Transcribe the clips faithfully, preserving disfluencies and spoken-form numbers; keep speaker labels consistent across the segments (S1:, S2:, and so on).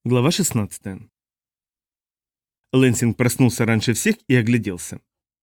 S1: Глава шестнадцатая. Лэнсинг проснулся раньше всех и огляделся.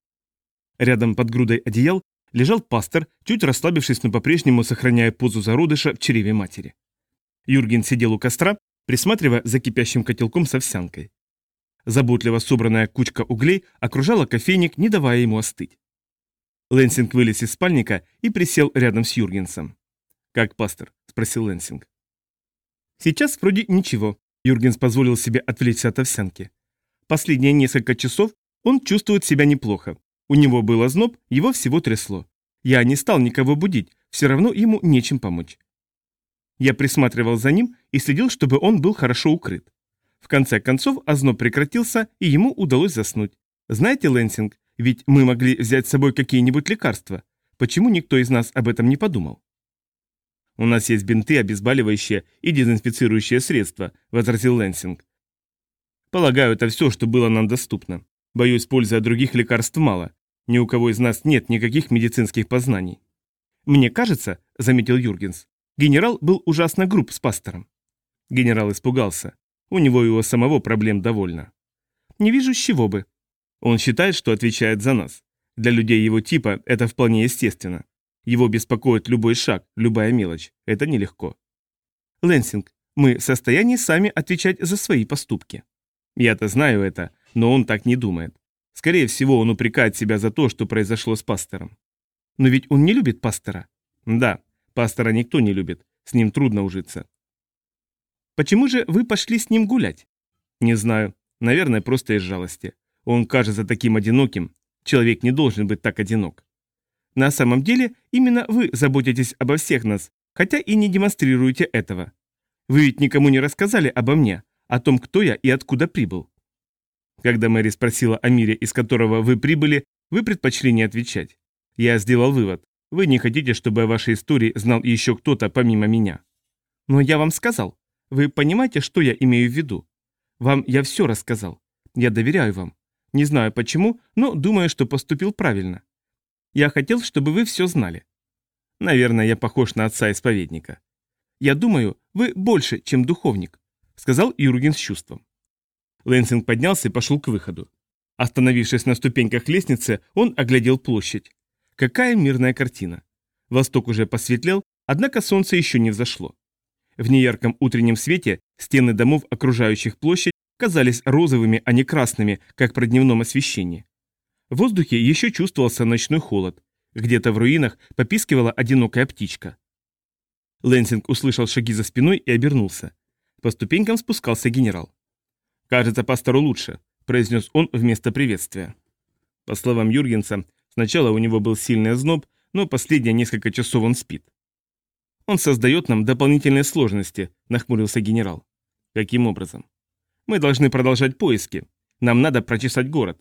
S1: Рядом под грудой одеял лежал пастор, чуть расслабившись, но по-прежнему сохраняя позу зародыша в чреве матери. Юрген сидел у костра, присматривая за кипящим котелком с овсянкой. Заботливо собранная кучка углей окружала кофейник, не давая ему остыть. Лэнсинг вылез из спальника и присел рядом с Юргенсом. «Как пастор?» – спросил Лэнсинг. «Сейчас вроде ничего». Юргенс позволил себе отвлечься от овсянки. Последние несколько часов он чувствует себя неплохо. У него был озноб, его всего трясло. Я не стал никого будить, все равно ему нечем помочь. Я присматривал за ним и следил, чтобы он был хорошо укрыт. В конце концов озноб прекратился, и ему удалось заснуть. Знаете, Лэнсинг, ведь мы могли взять с собой какие-нибудь лекарства. Почему никто из нас об этом не подумал? «У нас есть бинты, обезболивающие и дезинфицирующие средства», — возразил Лэнсинг. «Полагаю, это все, что было нам доступно. Боюсь, пользы от других лекарств мало. Ни у кого из нас нет никаких медицинских познаний». «Мне кажется», — заметил Юргенс, — «генерал был ужасно груб с пастором». Генерал испугался. У него и его самого проблем довольно. «Не вижу, с чего бы». Он считает, что отвечает за нас. Для людей его типа это вполне естественно. Его беспокоит любой шаг, любая мелочь. Это нелегко. Лэнсинг, мы в состоянии сами отвечать за свои поступки. Я-то знаю это, но он так не думает. Скорее всего, он упрекает себя за то, что произошло с пастором. Но ведь он не любит пастора. Да, пастора никто не любит, с ним трудно ужиться. Почему же вы пошли с ним гулять? Не знаю, наверное, просто из жалости. Он кажется таким одиноким. Человек не должен быть так одинок. На самом деле, именно вы заботитесь обо всех нас, хотя и не демонстрируете этого. Вы ведь никому не рассказали обо мне, о том, кто я и откуда прибыл. Когда Мэри спросила о мире, из которого вы прибыли, вы предпочли не отвечать. Я сделал вывод. Вы не хотите, чтобы о вашей истории знал еще кто-то помимо меня. Но я вам сказал. Вы понимаете, что я имею в виду? Вам я все рассказал. Я доверяю вам. Не знаю почему, но думаю, что поступил правильно. Я хотел, чтобы вы все знали. Наверное, я похож на отца-исповедника. Я думаю, вы больше, чем духовник, сказал Юрген с чувством. Лэнсинг поднялся и пошел к выходу. Остановившись на ступеньках лестницы, он оглядел площадь. Какая мирная картина. Восток уже посветлел, однако солнце еще не взошло. В неярком утреннем свете стены домов, окружающих площадь, казались розовыми, а не красными, как при дневном освещении. В воздухе еще чувствовался ночной холод. Где-то в руинах попискивала одинокая птичка. Лэнсинг услышал шаги за спиной и обернулся. По ступенькам спускался генерал. «Кажется, пастору лучше», – произнес он вместо приветствия. По словам Юргенса, сначала у него был сильный озноб, но последние несколько часов он спит. «Он создает нам дополнительные сложности», – нахмурился генерал. «Каким образом?» «Мы должны продолжать поиски. Нам надо прочесать город.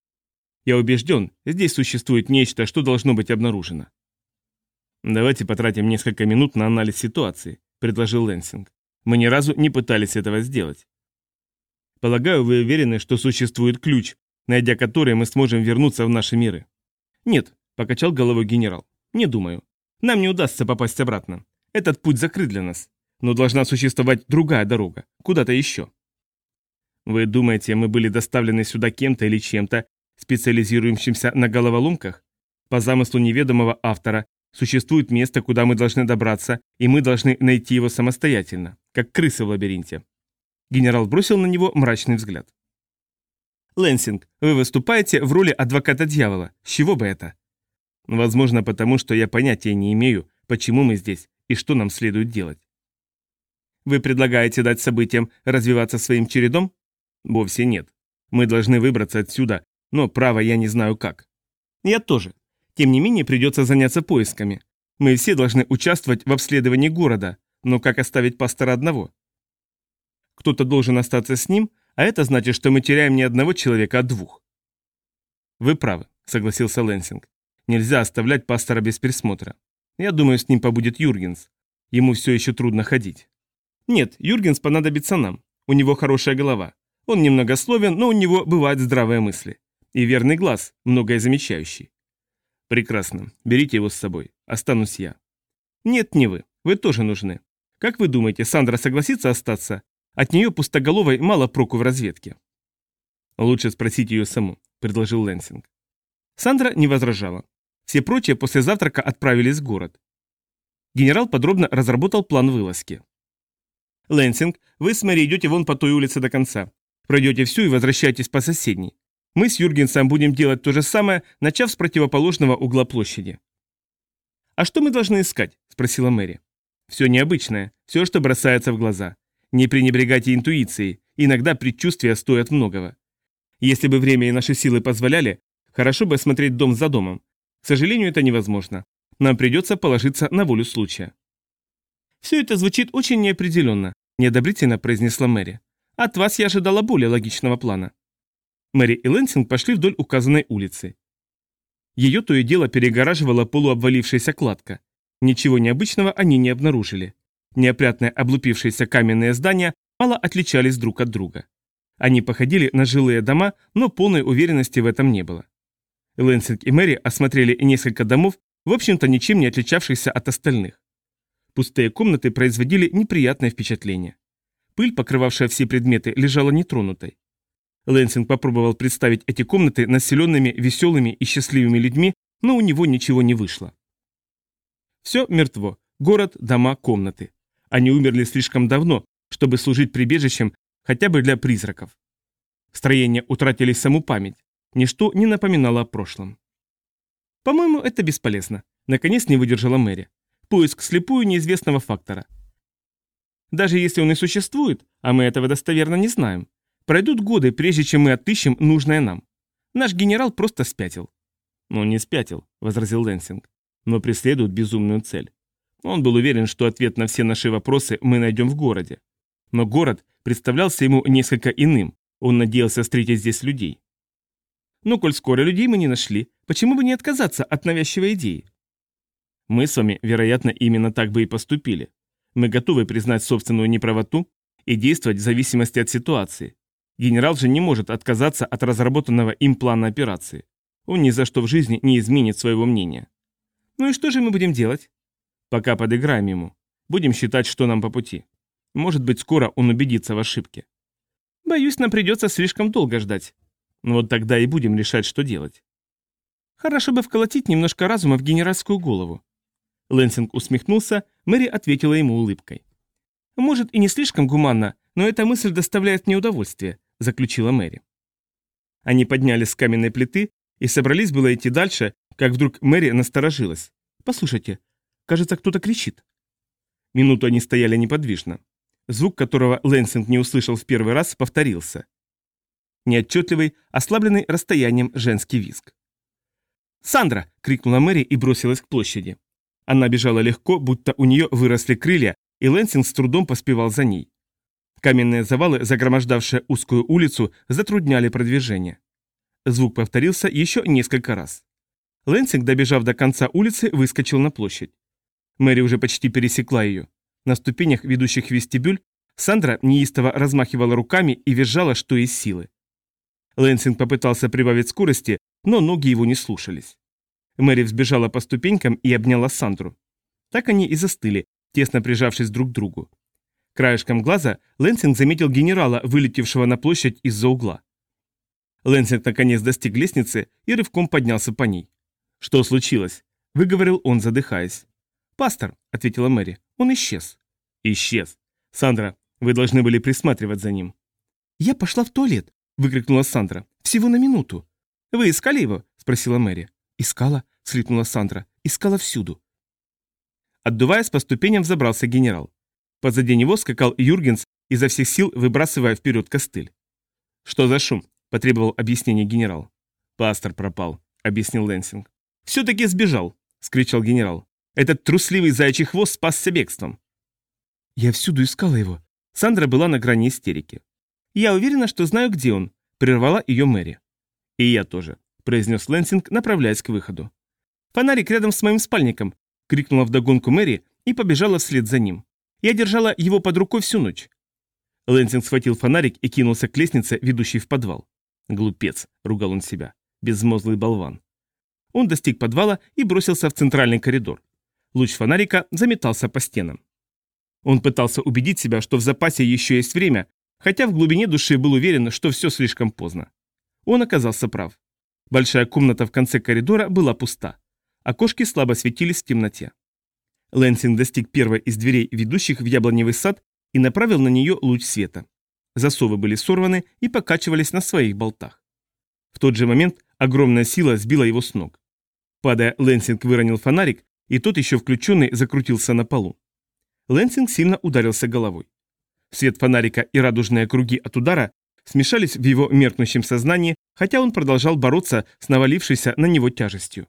S1: Я убежден, здесь существует нечто, что должно быть обнаружено». «Давайте потратим несколько минут на анализ ситуации», – предложил Лэнсинг. «Мы ни разу не пытались этого сделать. Полагаю, вы уверены, что существует ключ, найдя который мы сможем вернуться в наши миры?» «Нет», – покачал головой генерал. «Не думаю. Нам не удастся попасть обратно. Этот путь закрыт для нас. Но должна существовать другая дорога, куда-то еще». «Вы думаете, мы были доставлены сюда кем-то или чем-то, специализирующимся на головоломках? По замыслу неведомого автора существует место, куда мы должны добраться, и мы должны найти его самостоятельно, как крысы в лабиринте». Генерал бросил на него мрачный взгляд. «Лэнсинг, вы выступаете в роли адвоката дьявола. С чего бы это?» «Возможно, потому что я понятия не имею, почему мы здесь и что нам следует делать». «Вы предлагаете дать событиям развиваться своим чередом?» «Вовсе нет. Мы должны выбраться отсюда, но право я не знаю как». «Я тоже. Тем не менее придется заняться поисками. Мы все должны участвовать в обследовании города, но как оставить пастора одного? Кто-то должен остаться с ним, а это значит, что мы теряем не одного человека, а двух». «Вы правы», — согласился Лэнсинг. «Нельзя оставлять пастора без присмотра. Я думаю, с ним побудет Юргенс. Ему все еще трудно ходить». «Нет, Юргенс понадобится нам. У него хорошая голова. Он немногословен, но у него бывают здравые мысли. И верный глаз, многое замечающий». «Прекрасно. Берите его с собой. Останусь я». «Нет, не вы. Вы тоже нужны. Как вы думаете, Сандра согласится остаться? От нее пустоголовой мало проку в разведке. «Лучше спросить ее саму», — предложил Лэнсинг. Сандра не возражала. Все прочие после завтрака отправились в город. Генерал подробно разработал план вылазки. «Лэнсинг, вы с Мэри идете вон по той улице до конца. Пройдете всю и возвращайтесь по соседней. Мы с Юргенсом будем делать то же самое, начав с противоположного угла площади». «А что мы должны искать?» – спросила Мэри. «Все необычное, все, что бросается в глаза. Не пренебрегайте интуицией, иногда предчувствия стоят многого. Если бы время и наши силы позволяли, хорошо бы осмотреть дом за домом. К сожалению, это невозможно. Нам придется положиться на волю случая». «Все это звучит очень неопределенно», – неодобрительно произнесла Мэри. «От вас я ожидала более логичного плана». Мэри и Лэнсинг пошли вдоль указанной улицы. Ее то и дело перегораживала полуобвалившаяся кладка. Ничего необычного они не обнаружили. Неопрятные облупившиеся каменные здания мало отличались друг от друга. Они походили на жилые дома, но полной уверенности в этом не было. Лэнсинг и Мэри осмотрели несколько домов, в общем-то ничем не отличавшихся от остальных. Пустые комнаты производили неприятное впечатление. Пыль, покрывавшая все предметы, лежала нетронутой. Лэнсинг попробовал представить эти комнаты населенными веселыми и счастливыми людьми, но у него ничего не вышло. Все мертво. Город, дома, комнаты. Они умерли слишком давно, чтобы служить прибежищем хотя бы для призраков. Строения утратили саму память. Ничто не напоминало о прошлом. «По-моему, это бесполезно», — наконец не выдержала Мэри. «Поиск слепую неизвестного фактора. Даже если он и существует, а мы этого достоверно не знаем, пройдут годы, прежде чем мы отыщем нужное нам. Наш генерал просто спятил». «Ну, не спятил», — возразил Лэнсинг, «но преследует безумную цель. Он был уверен, что ответ на все наши вопросы мы найдем в городе. Но город представлялся ему несколько иным, он надеялся встретить здесь людей. Но коль скоро людей мы не нашли, почему бы не отказаться от навязчивой идеи? Мы с вами, вероятно, именно так бы и поступили. Мы готовы признать собственную неправоту и действовать в зависимости от ситуации. Генерал же не может отказаться от разработанного им плана операции. Он ни за что в жизни не изменит своего мнения. Ну и что же мы будем делать? Пока подыграем ему. Будем считать, что нам по пути. Может быть, скоро он убедится в ошибке. Боюсь, нам придется слишком долго ждать. Ну вот тогда и будем решать, что делать. Хорошо бы вколотить немножко разума в генеральскую голову. Лэнсинг усмехнулся, Мэри ответила ему улыбкой. Может и не слишком гуманно, но эта мысль доставляет мне удовольствие, заключила Мэри. Они поднялись с каменной плиты и собрались было идти дальше, как вдруг Мэри насторожилась. Послушайте, кажется, кто-то кричит. Минуту они стояли неподвижно. Звук, которого Лэнсинг не услышал в первый раз, повторился. Неотчетливый, ослабленный расстоянием женский визг. «Сандра!» — крикнула Мэри и бросилась к площади. Она бежала легко, будто у нее выросли крылья, и Лэнсинг с трудом поспевал за ней. Каменные завалы, загромождавшие узкую улицу, затрудняли продвижение. Звук повторился еще несколько раз. Лэнсинг, добежав до конца улицы, выскочил на площадь. Мэри уже почти пересекла ее. На ступенях, ведущих в вестибюль, Сандра неистово размахивала руками и визжала, что из силы. Лэнсинг попытался прибавить скорости, но ноги его не слушались. Мэри взбежала по ступенькам и обняла Сандру. Так они и застыли, тесно прижавшись друг к другу. Краешком глаза Лэнсинг заметил генерала, вылетевшего на площадь из-за угла. Лэнсинг наконец достиг лестницы и рывком поднялся по ней. «Что случилось?» – выговорил он, задыхаясь. «Пастор», – ответила Мэри, – «он исчез». «Исчез. Сандра, вы должны были присматривать за ним». «Я пошла в туалет», – выкрикнула Сандра. «Всего на минуту». «Вы искали его?» – спросила Мэри. «Искала», – вскрикнула Сандра. «Искала всюду». Отдуваясь, по ступеням взобрался генерал. Позади него скакал Юргенс, изо всех сил выбрасывая вперед костыль. «Что за шум?» – потребовал объяснение генерал. «Пастор пропал», – объяснил Лэнсинг. «Все-таки сбежал», – скричал генерал. «Этот трусливый заячий хвост спасся бегством». «Я всюду искала его». Сандра была на грани истерики. «Я уверена, что знаю, где он», – прервала ее Мэри. «И я тоже», – произнес Лэнсинг, направляясь к выходу. «Фонарик рядом с моим спальником», – крикнула вдогонку Мэри и побежала вслед за ним. «Я держала его под рукой всю ночь». Лэнсинг схватил фонарик и кинулся к лестнице, ведущей в подвал. «Глупец», – ругал он себя, – «безмозглый болван». Он достиг подвала и бросился в центральный коридор. Луч фонарика заметался по стенам. Он пытался убедить себя, что в запасе еще есть время, хотя в глубине души был уверен, что все слишком поздно. Он оказался прав. Большая комната в конце коридора была пуста. Окошки слабо светились в темноте. Лэнсинг достиг первой из дверей, ведущих в яблоневый сад, и направил на нее луч света. Засовы были сорваны и покачивались на своих болтах. В тот же момент огромная сила сбила его с ног. Падая, Лэнсинг выронил фонарик, и тот, еще включенный, закрутился на полу. Лэнсинг сильно ударился головой. Свет фонарика и радужные круги от удара смешались в его меркнущем сознании, хотя он продолжал бороться с навалившейся на него тяжестью.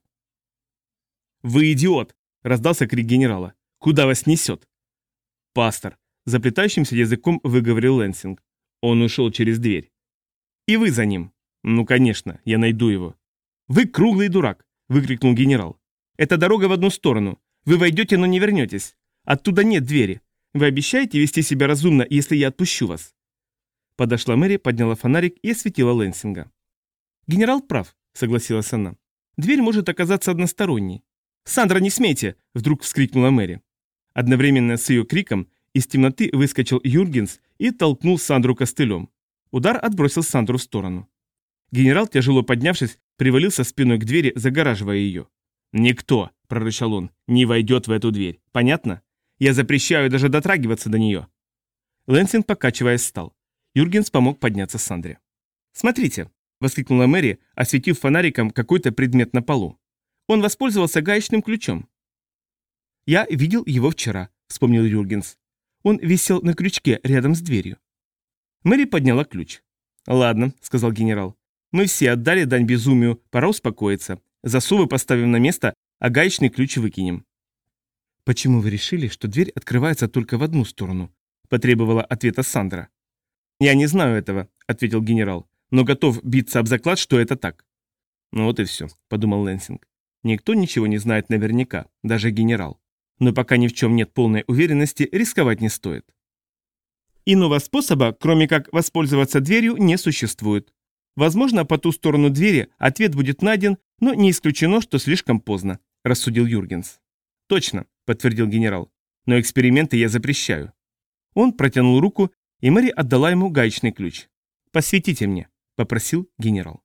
S1: «Вы идиот!» — раздался крик генерала. «Куда вас несет?» «Пастор!» — заплетающимся языком выговорил Лэнсинг. Он ушел через дверь. «И вы за ним?» «Ну, конечно, я найду его». «Вы круглый дурак!» — выкрикнул генерал. «Это дорога в одну сторону. Вы войдете, но не вернетесь. Оттуда нет двери. Вы обещаете вести себя разумно, если я отпущу вас?» Подошла Мэри, подняла фонарик и осветила Лэнсинга. «Генерал прав», — согласилась она. «Дверь может оказаться односторонней». «Сандра, не смейте!» — вдруг вскрикнула Мэри. Одновременно с ее криком из темноты выскочил Юргенс и толкнул Сандру костылем. Удар отбросил Сандру в сторону. Генерал, тяжело поднявшись, привалился спиной к двери, загораживая ее. «Никто», — прорычал он, — «не войдет в эту дверь. Понятно? Я запрещаю даже дотрагиваться до нее». Лэнсинг, покачиваясь, встал. Юргенс помог подняться Сандре. «Смотрите», — воскликнула Мэри, осветив фонариком какой-то предмет на полу. «Он воспользовался гаечным ключом». «Я видел его вчера», — вспомнил Юргенс. «Он висел на крючке рядом с дверью». Мэри подняла ключ. «Ладно», — сказал генерал. «Мы все отдали дань безумию, пора успокоиться. Засовы поставим на место, а гаечный ключ выкинем». «Почему вы решили, что дверь открывается только в одну сторону?» — потребовала ответа Сандра. «Я не знаю этого», — ответил генерал, «но готов биться об заклад, что это так». «Ну вот и все», — подумал Лэнсинг. «Никто ничего не знает наверняка, даже генерал. Но пока ни в чем нет полной уверенности, рисковать не стоит». Иного способа, кроме как воспользоваться дверью, не существует. Возможно, по ту сторону двери ответ будет найден, но не исключено, что слишком поздно, рассудил Юргенс. Точно, подтвердил генерал, но эксперименты я запрещаю. Он протянул руку, и Мэри отдала ему гаечный ключ. «Посветите мне», — попросил генерал.